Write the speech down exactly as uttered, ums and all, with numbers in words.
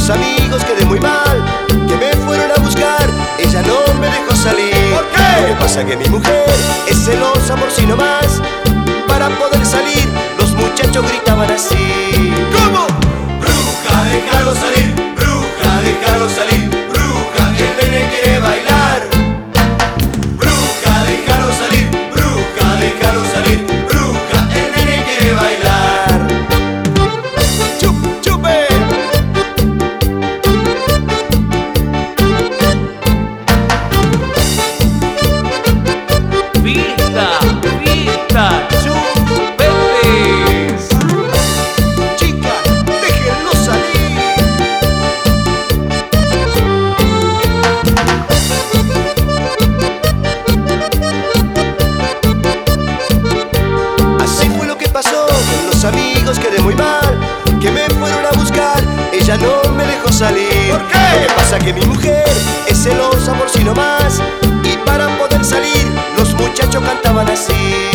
los amigos quedé muy mal, que me fueron a buscar, ella no me dejó salir. ¿Por qué? Lo que pasa que mi mujer es celosa por si no más. Para poder salir, los muchachos gritaban así. ¿Cómo? Bruja, déjalo salir, bruja, déjalo salir, bruja, el nene quiere bailar. Bruja, déjalo salir, bruja, déjalo salir, bruja, el nene quiere bailar. ¡Chup, chupe! Vista, vista, chupetes. Chica, déjenlo salir. Así fue lo que pasó, con los amigos quedé muy mal, que me fueron a buscar, ella no me dejó salir. ¿Por qué? Lo que pasa que mi mujer es celosa por si no más, y para poder salir, los muchachos cantaban así.